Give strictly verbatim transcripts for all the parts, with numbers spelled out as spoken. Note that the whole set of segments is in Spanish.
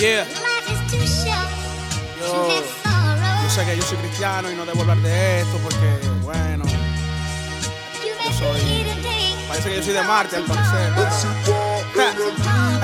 Yeah. Yo, yo sé que yo soy cristiano y no debo hablar de esto porque, bueno, yo soy... Parece que yo soy de Marte, al parecer, pero...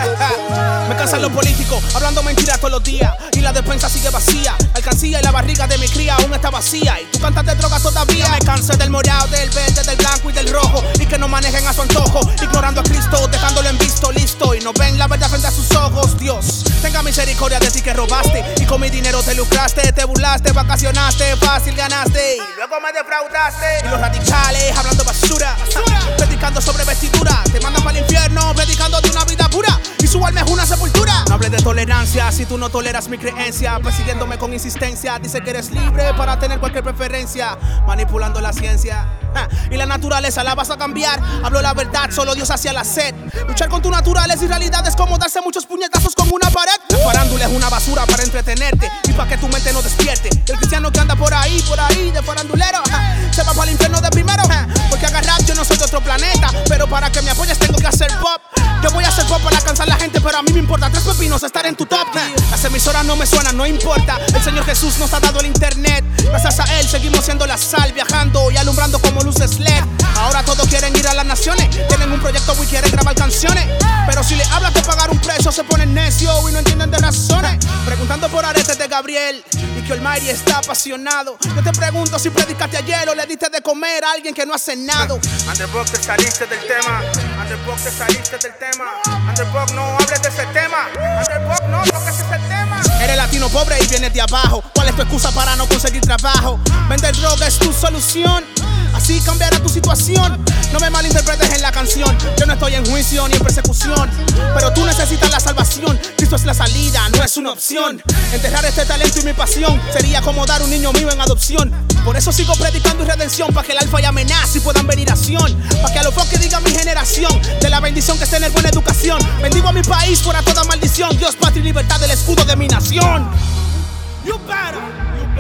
Me cansan los políticos hablando mentiras todos los días y la despensa sigue vacía. Alcancía y la barriga de mi cría aún está vacía y tú cantas de drogas todavía. Me cansé del morado, del verde, del blanco y del rojo y que no manejen a su antojo, ignorando a Cristo, dejándolo en visto, listo y no ven la verdad frente a sus ojos. Dios, tenga misericordia de ti que robaste y con mi dinero te lucraste, te burlaste, vacacionaste, fácil ganaste y luego me defraudaste. Y los radicales hablando basura, predicando sobre vestidura, te mandan para el infierno, predicando de una vida pura y su alma es una sepultura. No hables de tolerancia si tú no toleras mi creencia, persiguiéndome con insistencia. Dice que eres libre para tener cualquier preferencia, manipulando la ciencia. Y la naturaleza la vas a cambiar. Hablo la verdad, solo Dios hacía la sed. Luchar con tu naturaleza y realidad es como darse muchos puñetazos con una pared. La farándula es una basura para entretenerte y para que tu mente no despierte. El cristiano que anda por ahí, por ahí, de farandulero, se va para el infierno de primero. Porque haga rap yo no soy de otro planeta, pero para que me apoyes tengo que hacer pop. Yo voy a hacer pop para cansar a la gente, pero a mí me importa tres pepinos estar en tu top. Las emisoras no me suenan, no importa. El Señor Jesús nos ha dado el internet. Gracias a Él seguimos siendo la sal, viajando y alumbrando como luces L E D. Ahora todos quieren ir a las naciones, tienen un proyecto y quieren grabar canciones, pero si le hablas de pagar un precio se ponen necios y no entienden de razones. Preguntando por aretes de Gabriel y que Almighty está apasionado. Yo te pregunto si predicaste ayer o le diste de comer a alguien que no ha cenado. Underbox, te saliste del tema. Underbox, te saliste del tema. Underbox, no hables de ese tema. Underbox, no toques ese tema. Eres latino pobre y vienes de abajo. ¿Cuál es tu excusa para no conseguir trabajo? Vender droga es tu solución, así cambiará tu situación. No me malinterpretes en la canción, yo no estoy en juicio ni en persecución, pero tú necesitas la salvación. Cristo es la salida, no es una opción. Enterrar este talento y mi pasión sería como dar un niño mío en adopción. Por eso sigo predicando y redención, para que el alfa y amenaza y puedan venir a Sion, para que a los que diga mi generación de la bendición que es tener buena educación. Bendigo a mi país fuera toda maldición. Dios, patria y libertad, del escudo de mi nación. You better, you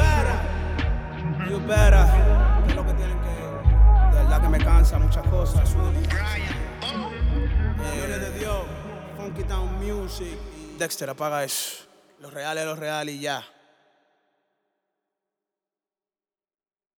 better, you better. Es lo que tienen que, de verdad que me cansa muchas cosas. Señores de Dios, Funky Town Music. Dexter, apaga eso. Lo real es lo real y ya.